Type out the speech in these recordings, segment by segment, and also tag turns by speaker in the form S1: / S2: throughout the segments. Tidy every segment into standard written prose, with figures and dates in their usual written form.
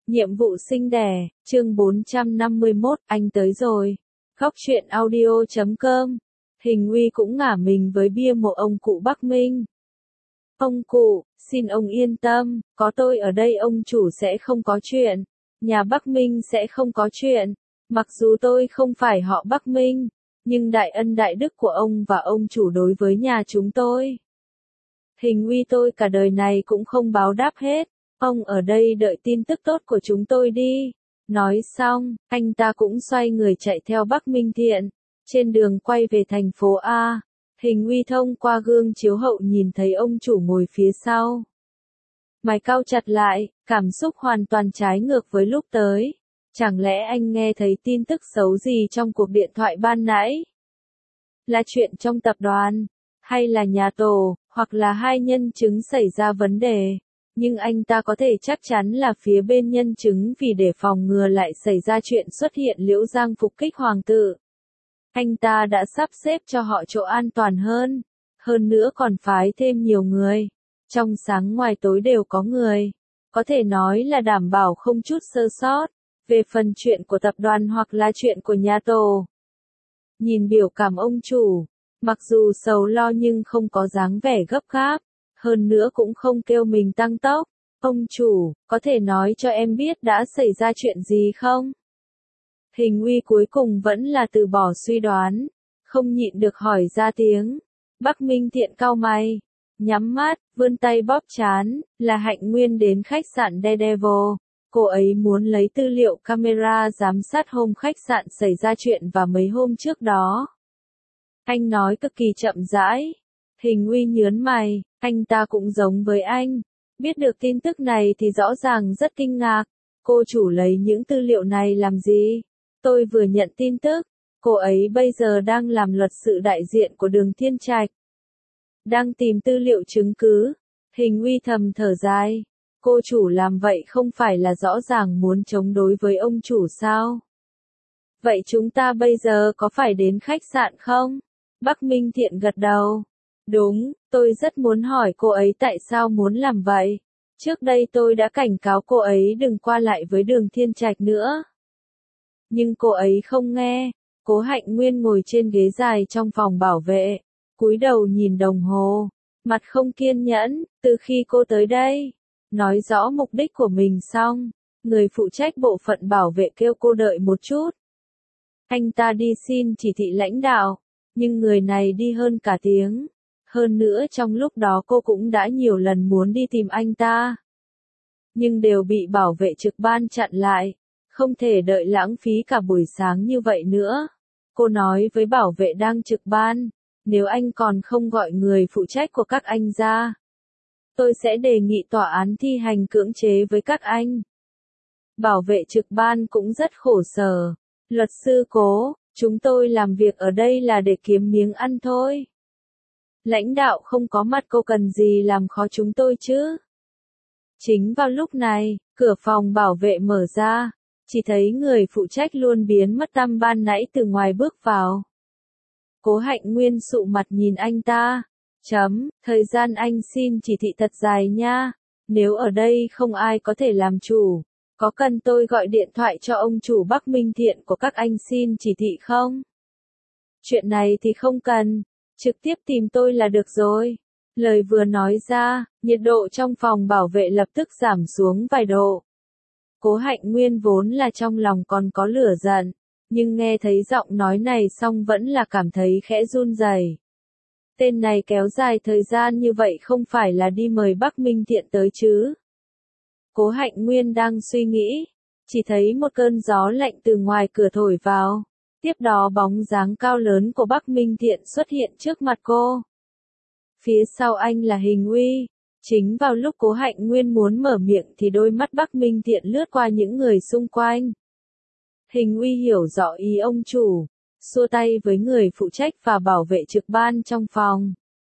S1: Nhiệm vụ sinh đẻ, chương 451, anh tới rồi. Góc truyện audio.com. Hình Uy cũng ngả mình với bia mộ ông cụ Bắc Minh. Ông cụ, xin ông yên tâm, có tôi ở đây ông chủ sẽ không có chuyện. Nhà Bắc Minh sẽ không có chuyện. Mặc dù tôi không phải họ Bắc Minh, nhưng đại ân đại đức của ông và ông chủ đối với nhà chúng tôi. Hình Uy tôi cả đời này cũng không báo đáp hết. Ông ở đây đợi tin tức tốt của chúng tôi đi. Nói xong, anh ta cũng xoay người chạy theo Bắc Minh Thiện. Trên đường quay về thành phố A, Hình Uy thông qua gương chiếu hậu nhìn thấy ông chủ ngồi phía sau. Mày cau chặt lại, cảm xúc hoàn toàn trái ngược với lúc tới. Chẳng lẽ anh nghe thấy tin tức xấu gì trong cuộc điện thoại ban nãy? Là chuyện trong tập đoàn, hay là nhà tổ, hoặc là hai nhân chứng xảy ra vấn đề? Nhưng anh ta có thể chắc chắn là phía bên nhân chứng vì để phòng ngừa lại xảy ra chuyện xuất hiện Liễu Giang phục kích hoàng tử. Anh ta đã sắp xếp cho họ chỗ an toàn hơn nữa còn phái thêm nhiều người. Trong sáng ngoài tối đều có người. Có thể nói là đảm bảo không chút sơ sót. Về phần chuyện của tập đoàn hoặc là chuyện của nhà tổ. Nhìn biểu cảm ông chủ, mặc dù sầu lo nhưng không có dáng vẻ gấp gáp. Hơn nữa cũng không kêu mình tăng tốc. Ông chủ, có thể nói cho em biết đã xảy ra chuyện gì không? Hình Uy cuối cùng vẫn là từ bỏ suy đoán. Không nhịn được hỏi ra tiếng. Bắc Minh Thiện cau mày. Nhắm mắt, vươn tay bóp trán, là Hạnh Nguyên đến khách sạn Daredevil. Cô ấy muốn lấy tư liệu camera giám sát hôm khách sạn xảy ra chuyện và mấy hôm trước đó. Anh nói cực kỳ chậm rãi. Hình Uy nhớn mày, anh ta cũng giống với anh. Biết được tin tức này thì rõ ràng rất kinh ngạc. Cô chủ lấy những tư liệu này làm gì? Tôi vừa nhận tin tức. Cô ấy bây giờ đang làm luật sự đại diện của Đường Thiên Trạch. Đang tìm tư liệu chứng cứ. Hình Uy thầm thở dài. Cô chủ làm vậy không phải là rõ ràng muốn chống đối với ông chủ sao? Vậy chúng ta bây giờ có phải đến khách sạn không? Bắc Minh Thiện gật đầu. Đúng, tôi rất muốn hỏi cô ấy tại sao muốn làm vậy. Trước đây tôi đã cảnh cáo cô ấy đừng qua lại với Đường Thiên Trạch nữa. Nhưng cô ấy không nghe. Cố Hạnh Nguyên ngồi trên ghế dài trong phòng bảo vệ, cúi đầu nhìn đồng hồ, mặt không kiên nhẫn. Từ khi cô tới đây, nói rõ mục đích của mình xong, người phụ trách bộ phận bảo vệ kêu cô đợi một chút. Anh ta đi xin chỉ thị lãnh đạo, nhưng người này đi hơn cả tiếng. Hơn nữa trong lúc đó cô cũng đã nhiều lần muốn đi tìm anh ta. Nhưng đều bị bảo vệ trực ban chặn lại. Không thể đợi lãng phí cả buổi sáng như vậy nữa. Cô nói với bảo vệ đang trực ban, nếu anh còn không gọi người phụ trách của các anh ra, tôi sẽ đề nghị tòa án thi hành cưỡng chế với các anh. Bảo vệ trực ban cũng rất khổ sở. Luật sư Cố, chúng tôi làm việc ở đây là để kiếm miếng ăn thôi. Lãnh đạo không có mặt cô cần gì làm khó chúng tôi chứ? Chính vào lúc này, cửa phòng bảo vệ mở ra. Chỉ thấy người phụ trách luôn biến mất tăm ban nãy từ ngoài bước vào. Cố Hạnh Nguyên sụ mặt nhìn anh ta. Thời gian anh xin chỉ thị thật dài nha. Nếu ở đây không ai có thể làm chủ, có cần tôi gọi điện thoại cho ông chủ Bắc Minh Thiện của các anh xin chỉ thị không? Chuyện này thì không cần. Trực tiếp tìm tôi là được rồi. Lời vừa nói ra, nhiệt độ trong phòng bảo vệ lập tức giảm xuống vài độ. Cố Hạnh Nguyên vốn là trong lòng còn có lửa giận, nhưng nghe thấy giọng nói này xong vẫn là cảm thấy khẽ run rẩy. Tên này kéo dài thời gian như vậy không phải là đi mời Bắc Minh Thiện tới chứ? Cố Hạnh Nguyên đang suy nghĩ, chỉ thấy một cơn gió lạnh từ ngoài cửa thổi vào. Tiếp đó bóng dáng cao lớn của Bắc Minh Thiện xuất hiện trước mặt cô. Phía sau anh là Hình Uy. Chính vào lúc Cố Hạnh Nguyên muốn mở miệng thì đôi mắt Bắc Minh Thiện lướt qua những người xung quanh. Hình Uy hiểu rõ ý ông chủ, xua tay với người phụ trách và bảo vệ trực ban trong phòng.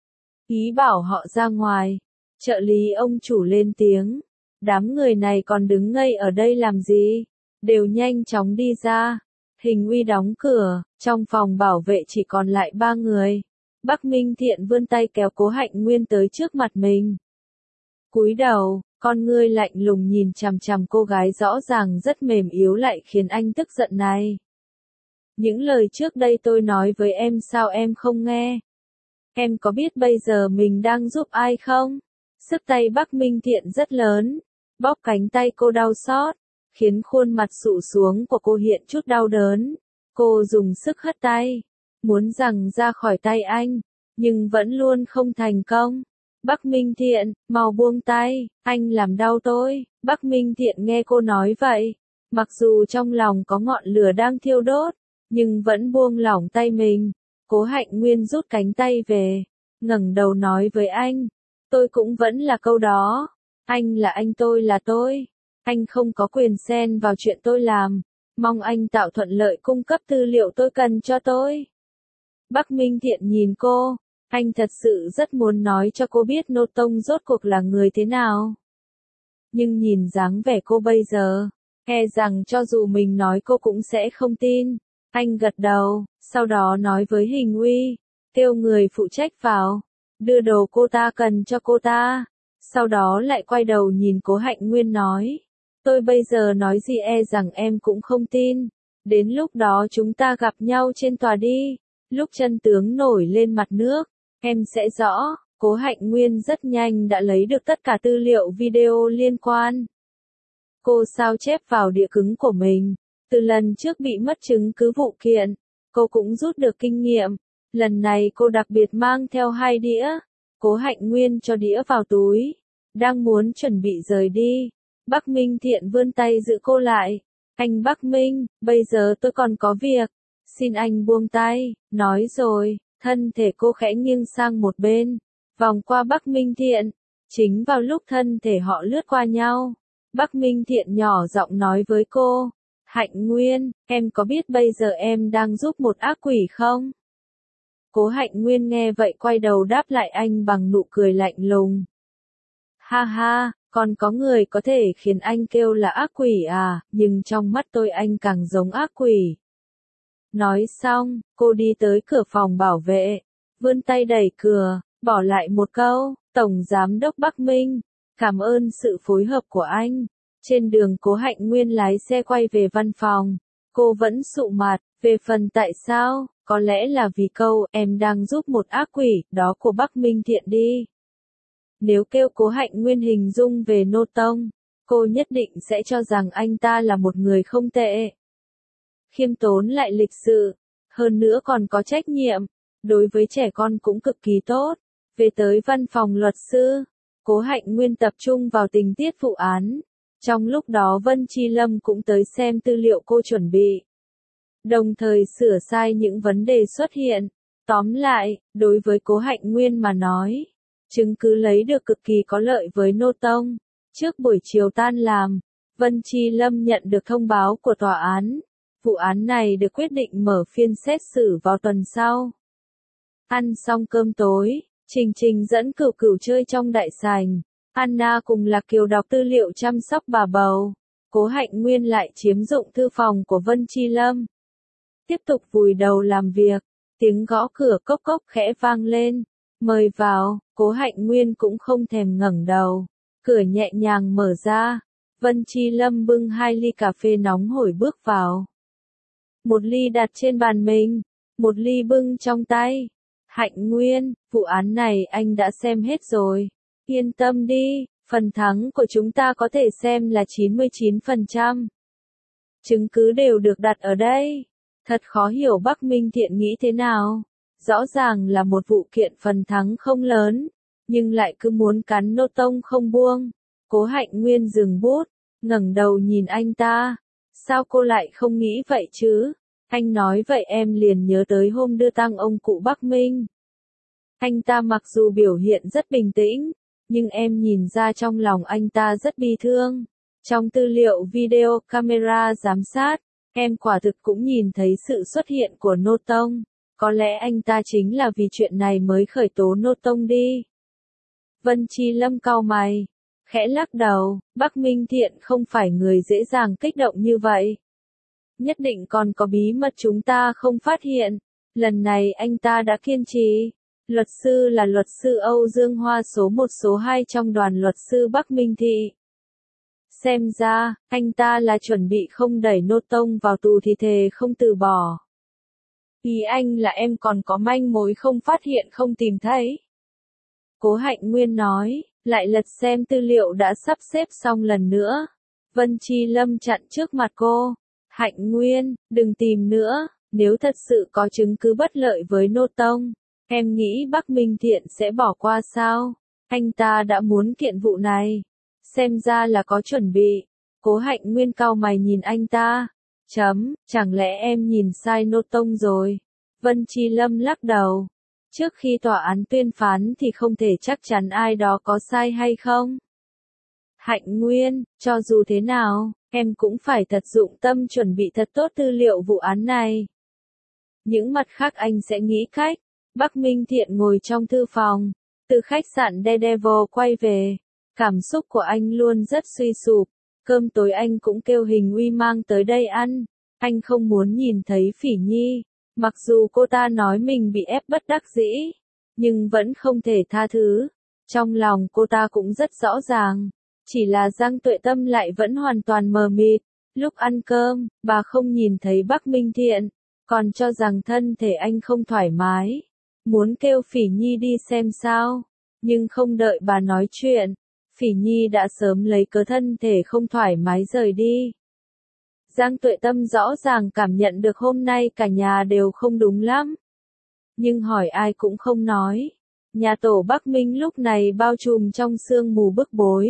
S1: Ý bảo họ ra ngoài. Trợ lý ông chủ lên tiếng. Đám người này còn đứng ngây ở đây làm gì? Đều nhanh chóng đi ra. Hình Uy đóng cửa, trong phòng bảo vệ chỉ còn lại 3 người. Bắc Minh Thiện vươn tay kéo Cố Hạnh Nguyên tới trước mặt mình. Cúi đầu, Con ngươi lạnh lùng nhìn chằm chằm cô gái rõ ràng rất mềm yếu lại khiến anh tức giận này. Những lời trước đây tôi nói với em sao em không nghe? Em có biết bây giờ mình đang giúp ai không? Sức tay Bắc Minh Thiện rất lớn, bóp cánh tay cô đau xót, khiến khuôn mặt sụ xuống của cô hiện chút đau đớn. Cô dùng sức hất tay, muốn giằng ra khỏi tay anh, nhưng vẫn luôn không thành công. Bắc Minh Thiện, mau buông tay, anh làm đau tôi. Bắc Minh Thiện nghe cô nói vậy, mặc dù trong lòng có ngọn lửa đang thiêu đốt, nhưng vẫn buông lỏng tay mình. Cố Hạnh Nguyên rút cánh tay về, ngẩng đầu nói với anh, tôi cũng vẫn là câu đó, anh là anh tôi là tôi, anh không có quyền xen vào chuyện tôi làm, mong anh tạo thuận lợi cung cấp tư liệu tôi cần cho tôi. Bắc Minh Thiện nhìn cô, anh thật sự rất muốn nói cho cô biết Nô Tông rốt cuộc là người thế nào. Nhưng nhìn dáng vẻ cô bây giờ, e rằng cho dù mình nói cô cũng sẽ không tin. Anh gật đầu, sau đó nói với Hình Uy, kêu người phụ trách vào, đưa đồ cô ta cần cho cô ta. Sau đó lại quay đầu nhìn Cố Hạnh Nguyên nói, tôi bây giờ nói gì e rằng em cũng không tin. Đến lúc đó chúng ta gặp nhau trên tòa đi, lúc chân tướng nổi lên mặt nước, em sẽ rõ. Cố Hạnh Nguyên rất nhanh đã lấy được tất cả tư liệu video liên quan. Cô sao chép vào đĩa cứng của mình. Từ lần trước bị mất chứng cứ vụ kiện, cô cũng rút được kinh nghiệm. Lần này cô đặc biệt mang theo 2 đĩa. Cố Hạnh Nguyên cho đĩa vào túi, đang muốn chuẩn bị rời đi. Bắc Minh Thiện vươn tay giữ cô lại. Anh Bắc Minh, bây giờ tôi còn có việc. Xin anh buông tay. Nói rồi, thân thể cô khẽ nghiêng sang một bên, vòng qua Bắc Minh Thiện. Chính vào lúc thân thể họ lướt qua nhau, Bắc Minh Thiện nhỏ giọng nói với cô, Hạnh Nguyên, em có biết bây giờ em đang giúp một ác quỷ không? Cố Hạnh Nguyên nghe vậy quay đầu đáp lại anh bằng nụ cười lạnh lùng. Ha ha, còn có người có thể khiến anh kêu là ác quỷ à, nhưng trong mắt tôi anh càng giống ác quỷ. Nói xong, cô đi tới cửa phòng bảo vệ, vươn tay đẩy cửa, bỏ lại một câu, Tổng Giám đốc Bắc Minh, cảm ơn sự phối hợp của anh. Trên đường Cố Hạnh Nguyên lái xe quay về văn phòng, cô vẫn sụ mặt, về phần tại sao, có lẽ là vì câu em đang giúp một ác quỷ đó của Bắc Minh Thiện đi. Nếu kêu Cố Hạnh Nguyên hình dung về Nô Tông, cô nhất định sẽ cho rằng anh ta là một người không tệ. Khiêm tốn lại lịch sự, hơn nữa còn có trách nhiệm, đối với trẻ con cũng cực kỳ tốt. Về tới văn phòng luật sư, Cố Hạnh Nguyên tập trung vào tình tiết vụ án. Trong lúc đó Vân Chi Lâm cũng tới xem tư liệu cô chuẩn bị, đồng thời sửa sai những vấn đề xuất hiện. Tóm lại, đối với Cố Hạnh Nguyên mà nói, chứng cứ lấy được cực kỳ có lợi với Nô Tông. Trước buổi chiều tan làm, Vân Chi Lâm nhận được thông báo của tòa án. Vụ án này được quyết định mở phiên xét xử vào tuần sau. Ăn xong cơm tối, Trình Trình dẫn Cửu Cửu chơi trong đại sảnh. Anna cùng Lạc Kiều đọc tư liệu chăm sóc bà bầu. Cố Hạnh Nguyên lại chiếm dụng thư phòng của Vân Chi Lâm. Tiếp tục vùi đầu làm việc, tiếng gõ cửa cốc cốc khẽ vang lên. Mời vào, Cố Hạnh Nguyên cũng không thèm ngẩng đầu. Cửa nhẹ nhàng mở ra. Vân Chi Lâm bưng 2 ly cà phê nóng hổi bước vào. Một ly đặt trên bàn mình, một ly bưng trong tay. Hạnh Nguyên, vụ án này anh đã xem hết rồi. Yên tâm đi, phần thắng của chúng ta có thể xem là 99%. Chứng cứ đều được đặt ở đây. Thật khó hiểu Bắc Minh Thiện nghĩ thế nào. Rõ ràng là một vụ kiện phần thắng không lớn, nhưng lại cứ muốn cắn Nô Tông không buông. Cố Hạnh Nguyên dừng bút, ngẩng đầu nhìn anh ta. Sao cô lại không nghĩ vậy chứ? Anh nói vậy em liền nhớ tới hôm đưa tang ông cụ Bắc Minh. Anh ta mặc dù biểu hiện rất bình tĩnh, nhưng em nhìn ra trong lòng anh ta rất bi thương. Trong tư liệu video camera giám sát, em quả thực cũng nhìn thấy sự xuất hiện của Nô Tông. Có lẽ anh ta chính là vì chuyện này mới khởi tố Nô Tông đi. Vân Chi Lâm cau mày, khẽ lắc đầu, Bắc Minh Thiện không phải người dễ dàng kích động như vậy. Nhất định còn có bí mật chúng ta không phát hiện. Lần này anh ta đã kiên trì. Luật sư là luật sư Âu Dương Hoa số 1 số 2 trong đoàn luật sư Bắc Minh Thị. Xem ra, anh ta là chuẩn bị không đẩy Nô Tông vào tù thì thề không từ bỏ. Ý anh là em còn có manh mối không phát hiện không tìm thấy. Cố Hạnh Nguyên nói, lại lật xem tư liệu đã sắp xếp xong lần nữa. Vân Chi Lâm chặn trước mặt cô. Hạnh Nguyên, đừng tìm nữa, nếu thật sự có chứng cứ bất lợi với Nô Tông, em nghĩ Bắc Minh Thiện sẽ bỏ qua sao? Anh ta đã muốn kiện vụ này. Xem ra là có chuẩn bị. Cố Hạnh Nguyên cau mày nhìn anh ta. Chẳng lẽ em nhìn sai Nô Tông rồi? Vân Chi Lâm lắc đầu. Trước khi tòa án tuyên phán thì không thể chắc chắn ai đó có sai hay không. Hạnh Nguyên, cho dù thế nào, em cũng phải thật dụng tâm chuẩn bị thật tốt tư liệu vụ án này. Những mặt khác anh sẽ nghĩ cách. Bắc Minh Thiện ngồi trong thư phòng, từ khách sạn Daredevil quay về. Cảm xúc của anh luôn rất suy sụp. Cơm tối anh cũng kêu Hình Uy mang tới đây ăn. Anh không muốn nhìn thấy Phỉ Nhi. Mặc dù cô ta nói mình bị ép bất đắc dĩ, nhưng vẫn không thể tha thứ. Trong lòng cô ta cũng rất rõ ràng. Chỉ là Giang Tuệ Tâm lại vẫn hoàn toàn mờ mịt. Lúc ăn cơm, bà không nhìn thấy Bắc Minh Thiện, còn cho rằng thân thể anh không thoải mái. Muốn kêu Phỉ Nhi đi xem sao, nhưng không đợi bà nói chuyện. Phỉ Nhi đã sớm lấy cớ thân thể không thoải mái rời đi. Giang Tuệ Tâm rõ ràng cảm nhận được hôm nay cả nhà đều không đúng lắm. Nhưng hỏi ai cũng không nói. Nhà tổ Bắc Minh lúc này bao trùm trong sương mù bức bối.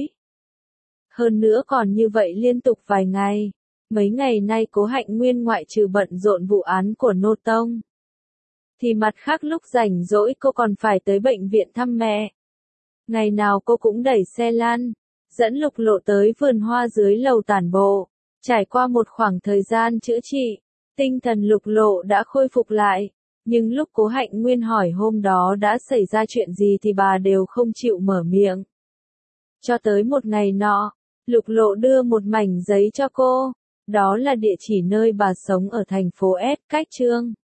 S1: Hơn nữa còn như vậy liên tục vài ngày. Mấy ngày nay Cố Hạnh Nguyên ngoại trừ bận rộn vụ án của Nô Tông, thì mặt khác lúc rảnh rỗi cô còn phải tới bệnh viện thăm mẹ. Ngày nào cô cũng đẩy xe lăn, dẫn Lục Lộ tới vườn hoa dưới lầu tản bộ. Trải qua một khoảng thời gian chữa trị, tinh thần Lục Lộ đã khôi phục lại. Nhưng lúc Cố Hạnh Nguyên hỏi hôm đó đã xảy ra chuyện gì thì bà đều không chịu mở miệng. Cho tới một ngày nọ, Lục Lộ đưa một mảnh giấy cho cô. Đó là địa chỉ nơi bà sống ở thành phố S, cách Trương